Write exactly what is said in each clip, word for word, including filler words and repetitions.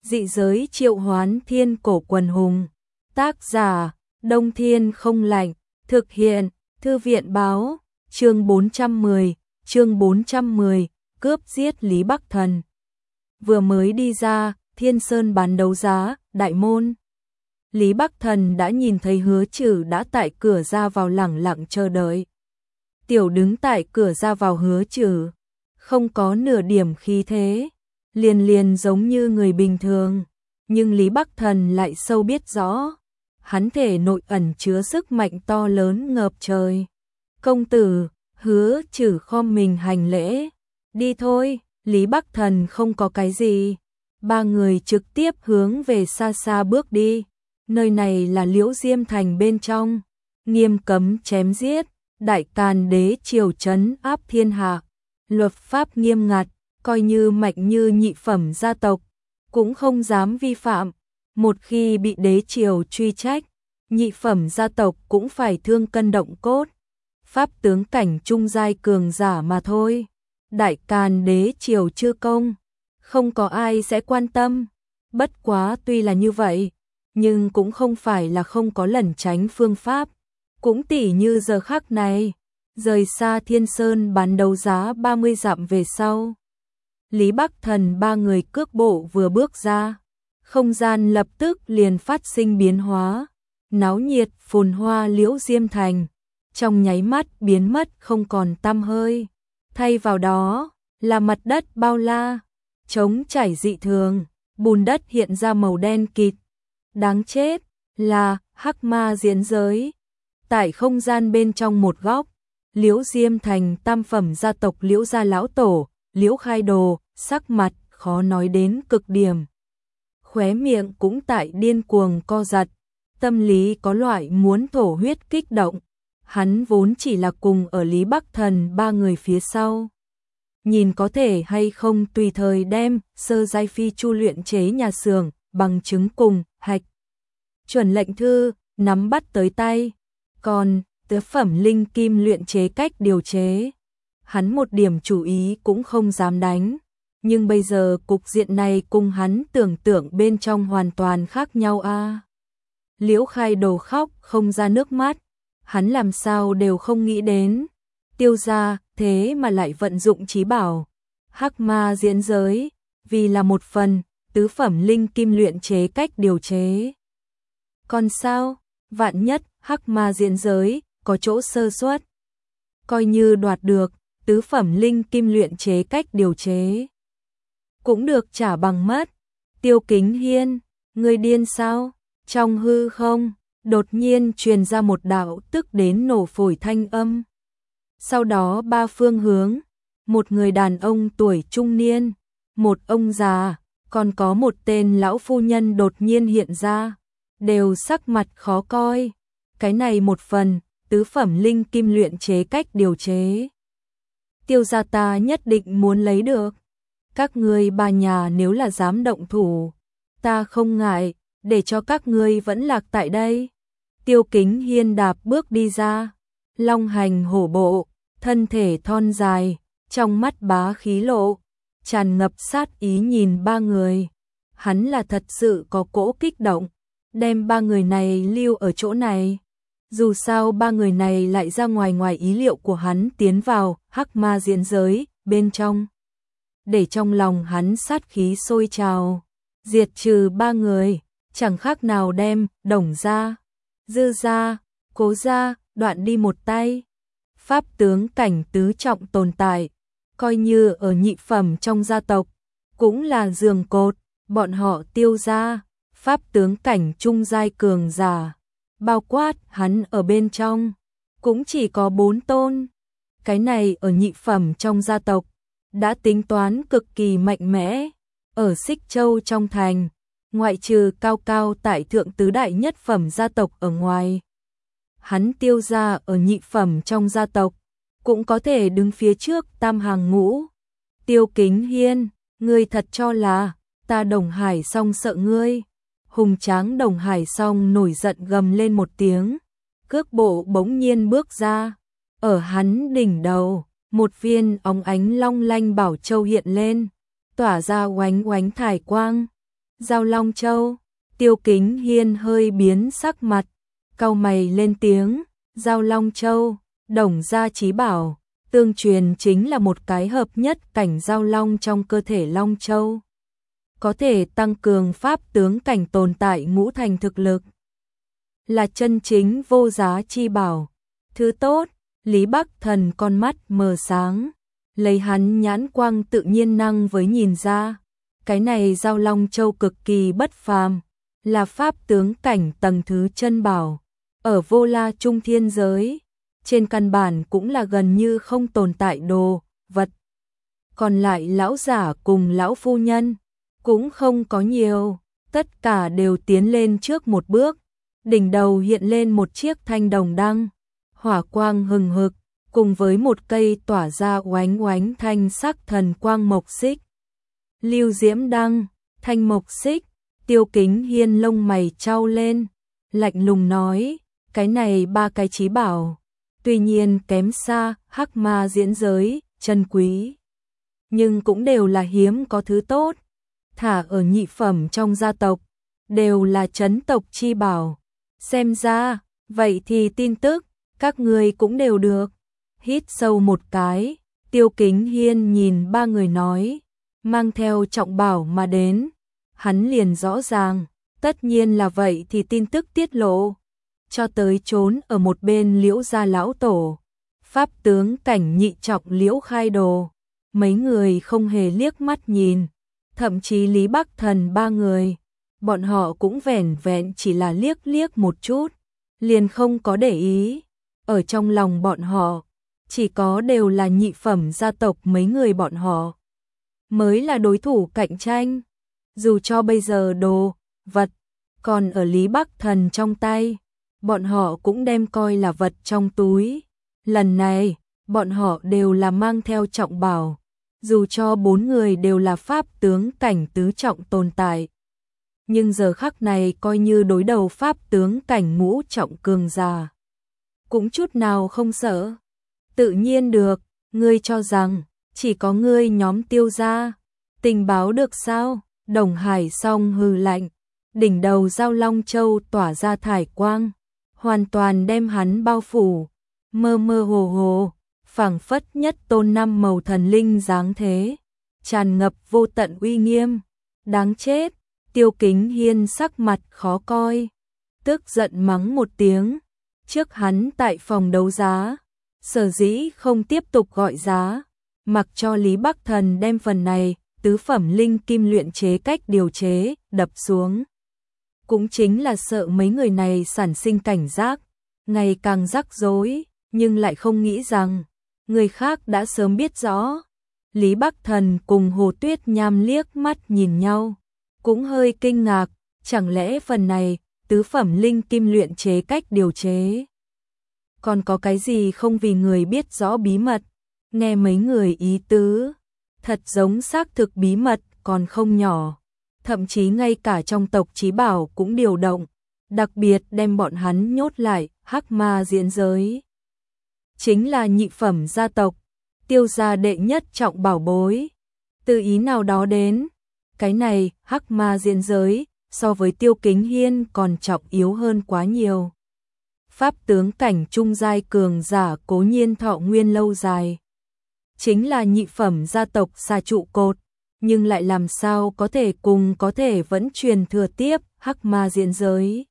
Dị giới triệu hoán thiên cổ quần hùng. Tác giả, Đông Thiên không lạnh. Thực hiện, Thư viện báo. Chương bốn trăm mười, chương bốn trăm mười, cướp giết Lý Bắc Thần. Vừa mới đi ra, Thiên Sơn bán đấu giá, đại môn. Lý Bắc Thần đã nhìn thấy Hứa Trừ đã tại cửa ra vào lẳng lặng chờ đợi. Tiểu đứng tại cửa ra vào Hứa Trừ, không có nửa điểm khí thế, liền liền giống như người bình thường, nhưng Lý Bắc Thần lại sâu biết rõ, hắn thể nội ẩn chứa sức mạnh to lớn ngập trời. Công tử, Hứa Trừ khom mình hành lễ, đi thôi. Lý Bắc Thần không có cái gì, ba người trực tiếp hướng về xa xa bước đi. Nơi này là Liễu Diêm Thành bên trong, nghiêm cấm chém giết, Đại Càn đế triều trấn áp thiên hạ, luật pháp nghiêm ngặt, coi như mạnh như nhị phẩm gia tộc cũng không dám vi phạm, một khi bị đế triều truy trách, nhị phẩm gia tộc cũng phải thương cân động cốt. Pháp tướng cảnh trung giai cường giả mà thôi. Đại Càn đế triều chưa công, không có ai sẽ quan tâm. Bất quá tuy là như vậy, nhưng cũng không phải là không có lẩn tránh phương pháp. Cũng tỉ như giờ khắc này, rời xa Thiên Sơn bán đấu giá ba mươi dặm về sau. Lý Bắc Thần ba người cước bộ vừa bước ra, không gian lập tức liền phát sinh biến hóa. Náo nhiệt phồn hoa Liễu Diêm Thành, trong nháy mắt biến mất không còn tăm hơi. Thay vào đó là mặt đất bao la, trống trải dị thường, bùn đất hiện ra màu đen kịt. Đáng chết là hắc ma diễn giới. Tại không gian bên trong một góc, Liễu Diêm Thành tam phẩm gia tộc Liễu gia lão tổ, Liễu Khai Đồ, sắc mặt khó nói đến cực điểm. Khóe miệng cũng tại điên cuồng co giật, tâm lý có loại muốn thổ huyết kích động. Hắn vốn chỉ là cùng ở Lý Bắc Thần ba người phía sau, nhìn có thể hay không tùy thời đem sơ giai phi chu luyện chế nhà xưởng bằng chứng cùng hạch chuẩn lệnh thư nắm bắt tới tay, còn tứ phẩm linh kim luyện chế cách điều chế, hắn một điểm chủ ý cũng không dám đánh. Nhưng bây giờ cục diện này cùng hắn tưởng tượng bên trong hoàn toàn khác nhau a. À. Liễu Khai Đồ khóc không ra nước mắt, hắn làm sao đều không nghĩ đến, Tiêu gia thế mà lại vận dụng trí bảo hắc ma diễn giới, vì là một phần tứ phẩm linh kim luyện chế cách điều chế. Còn sao, vạn nhất hắc ma diễn giới có chỗ sơ suất, coi như đoạt được tứ phẩm linh kim luyện chế cách điều chế, cũng được trả bằng mất. Tiêu Kính Hiên, ngươi điên sao? Trong hư không đột nhiên truyền ra một đạo tức đến nổ phổi thanh âm. Sau đó ba phương hướng, một người đàn ông tuổi trung niên, một ông già, còn có một tên lão phu nhân đột nhiên hiện ra, đều sắc mặt khó coi. Cái này một phần tứ phẩm linh kim luyện chế cách điều chế, Tiêu gia ta nhất định muốn lấy được. Các ngươi ba nhà nếu là dám động thủ, ta không ngại để cho các ngươi vẫn lạc tại đây. Tiêu Kính Hiên đạp bước đi ra, long hành hổ bộ, thân thể thon dài, trong mắt bá khí lộ, tràn ngập sát ý nhìn ba người. Hắn là thật sự có cỗ kích động, đem ba người này lưu ở chỗ này. Dù sao ba người này lại ra ngoài ngoài ý liệu của hắn tiến vào hắc ma diễn giới bên trong, để trong lòng hắn sát khí sôi trào. Diệt trừ ba người, chẳng khác nào đem Đồng gia, Dư gia, Cố gia đoạn đi một tay. Pháp tướng cảnh tứ trọng tồn tại, coi như ở nhị phẩm trong gia tộc, cũng là giường cột. Bọn họ Tiêu gia, pháp tướng cảnh trung giai cường giả, bao quát hắn ở bên trong, cũng chỉ có bốn tôn. Cái này ở nhị phẩm trong gia tộc, đã tính toán cực kỳ mạnh mẽ. Ở Xích Châu trong thành, ngoại trừ cao cao tại thượng tứ đại nhất phẩm gia tộc ở ngoài, hắn Tiêu gia ở nhị phẩm trong gia tộc cũng có thể đứng phía trước tam hàng ngũ. Tiêu Kính Hiên, ngươi thật cho là ta Đồng Hải Song sợ ngươi? Hùng tráng Đồng Hải Song nổi giận gầm lên một tiếng, cước bộ bỗng nhiên bước ra, ở hắn đỉnh đầu, một viên óng ánh long lanh bảo châu hiện lên, tỏa ra oánh oánh thải quang. Giao Long Châu, Tiêu Kính Hiên hơi biến sắc mặt, cau mày lên tiếng, Giao Long Châu, Đồng gia chí bảo, tương truyền chính là một cái hợp nhất cảnh giao long trong cơ thể Long Châu. Có thể tăng cường pháp tướng cảnh tồn tại ngũ thành thực lực. Là chân chính vô giá chi bảo. Thứ tốt, Lý Bắc Thần con mắt mờ sáng. Lấy hắn nhãn quang tự nhiên năng với nhìn ra. Cái này giao Long Châu cực kỳ bất phàm. Là pháp tướng cảnh tầng thứ chân bảo. Ở vô la trung thiên giới. Trên căn bản cũng là gần như không tồn tại đồ, vật. Còn lại lão giả cùng lão phu nhân. Cũng không có nhiều. Tất cả đều tiến lên trước một bước. Đỉnh đầu hiện lên một chiếc thanh đồng đăng. Hỏa quang hừng hực. Cùng với một cây tỏa ra oánh oánh thanh sắc thần quang mộc xích. Lưu diễm đăng, thanh mộc xích. Tiêu Kính Hiên lông mày chau lên. Lạnh lùng nói. Cái này ba cái chí bảo. Tuy nhiên kém xa hắc ma diễn giới, chân quý. Nhưng cũng đều là hiếm có thứ tốt. Thả ở nhị phẩm trong gia tộc. Đều là chấn tộc chi bảo. Xem ra, vậy thì tin tức, các người cũng đều được. Hít sâu một cái, Tiêu Kính Hiên nhìn ba người nói. Mang theo trọng bảo mà đến. Hắn liền rõ ràng, tất nhiên là vậy thì tin tức tiết lộ. Cho tới trốn ở một bên Liễu gia lão tổ. Pháp tướng cảnh nhị trọng Liễu Khai Đồ. Mấy người không hề liếc mắt nhìn. Thậm chí Lý Bắc Thần ba người. Bọn họ cũng vẻn vẹn chỉ là liếc liếc một chút. Liền không có để ý. Ở trong lòng bọn họ. Chỉ có đều là nhị phẩm gia tộc mấy người bọn họ. Mới là đối thủ cạnh tranh. Dù cho bây giờ đồ, vật. Còn ở Lý Bắc Thần trong tay. Bọn họ cũng đem coi là vật trong túi. Lần này, bọn họ đều là mang theo trọng bảo. Dù cho bốn người đều là pháp tướng cảnh tứ trọng tồn tại. Nhưng giờ khắc này coi như đối đầu pháp tướng cảnh ngũ trọng cường giả. Cũng chút nào không sợ. Tự nhiên được, ngươi cho rằng, chỉ có ngươi nhóm Tiêu gia. Tình báo được sao? Đồng Hải song hừ lạnh. Đỉnh đầu giao Long Châu tỏa ra thải quang. Hoàn toàn đem hắn bao phủ, mơ mơ hồ hồ, phảng phất nhất tôn năm màu thần linh dáng thế, tràn ngập vô tận uy nghiêm. Đáng chết, Tiêu Kính Hiên sắc mặt khó coi, tức giận mắng một tiếng. Trước hắn tại phòng đấu giá, sở dĩ không tiếp tục gọi giá, mặc cho Lý Bắc Thần đem phần này tứ phẩm linh kim luyện chế cách điều chế đập xuống. Cũng chính là sợ mấy người này sản sinh cảnh giác, ngày càng rắc rối, nhưng lại không nghĩ rằng, người khác đã sớm biết rõ. Lý Bắc Thần cùng Hồ Tuyết Nham liếc mắt nhìn nhau, cũng hơi kinh ngạc, chẳng lẽ phần này, tứ phẩm linh kim luyện chế cách điều chế. Còn có cái gì không vì người biết rõ bí mật, nghe mấy người ý tứ, thật giống xác thực bí mật còn không nhỏ. Thậm chí ngay cả trong tộc chí bảo cũng điều động, đặc biệt đem bọn hắn nhốt lại, hắc ma diễn giới. Chính là nhị phẩm gia tộc, Tiêu gia đệ nhất trọng bảo bối. Từ ý nào đó đến, cái này, hắc ma diễn giới, so với Tiêu Kính Hiên còn trọng yếu hơn quá nhiều. Pháp tướng cảnh trung giai cường giả cố nhiên thọ nguyên lâu dài. Chính là nhị phẩm gia tộc xa trụ cột. Nhưng lại làm sao có thể cùng có thể vẫn truyền thừa tiếp hắc ma diễn giới.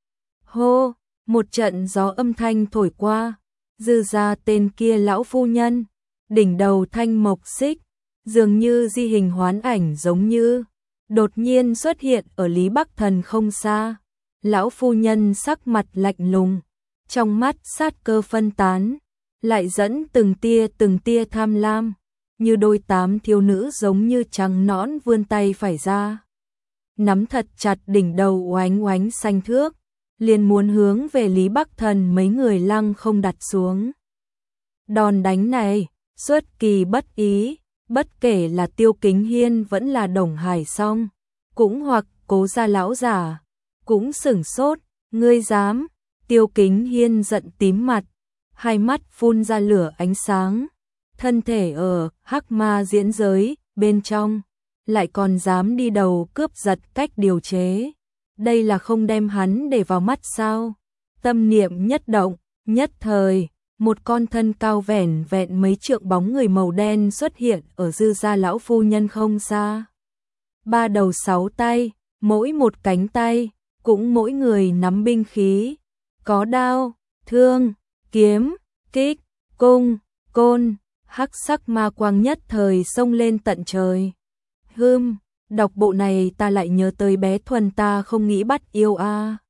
Hô, một trận gió âm thanh thổi qua, dư ra tên kia lão phu nhân, đỉnh đầu thanh mộc xích, dường như di hình hoán ảnh giống như, đột nhiên xuất hiện ở Lý Bắc Thần không xa. Lão phu nhân sắc mặt lạnh lùng, trong mắt sát cơ phân tán, lại dẫn từng tia từng tia tham lam. Như đôi tám thiếu nữ giống như trắng nõn vươn tay phải ra. Nắm thật chặt đỉnh đầu oánh oánh xanh thước, liền muốn hướng về Lý Bắc Thần mấy người lăng không đặt xuống. Đòn đánh này, xuất kỳ bất ý, bất kể là Tiêu Kính Hiên vẫn là Đồng Hải song, cũng hoặc Cố gia lão giả, cũng sửng sốt, ngươi dám. Tiêu Kính Hiên giận tím mặt, hai mắt phun ra lửa ánh sáng. Thân thể ở hắc ma diễn giới bên trong lại còn dám đi đầu cướp giật cách điều chế. Đây là không đem hắn để vào mắt sao? Tâm niệm nhất động, nhất thời, một con thân cao vẻn vẹn mấy trượng bóng người màu đen xuất hiện ở Dư gia lão phu nhân không xa. Ba đầu sáu tay, mỗi một cánh tay, cũng mỗi người nắm binh khí, có đao, thương, kiếm, kích, cung, côn, hắc sắc ma quang nhất thời xông lên tận trời. Hừm, đọc bộ này ta lại nhớ tới bé Thuần ta không nghĩ bắt yêu a.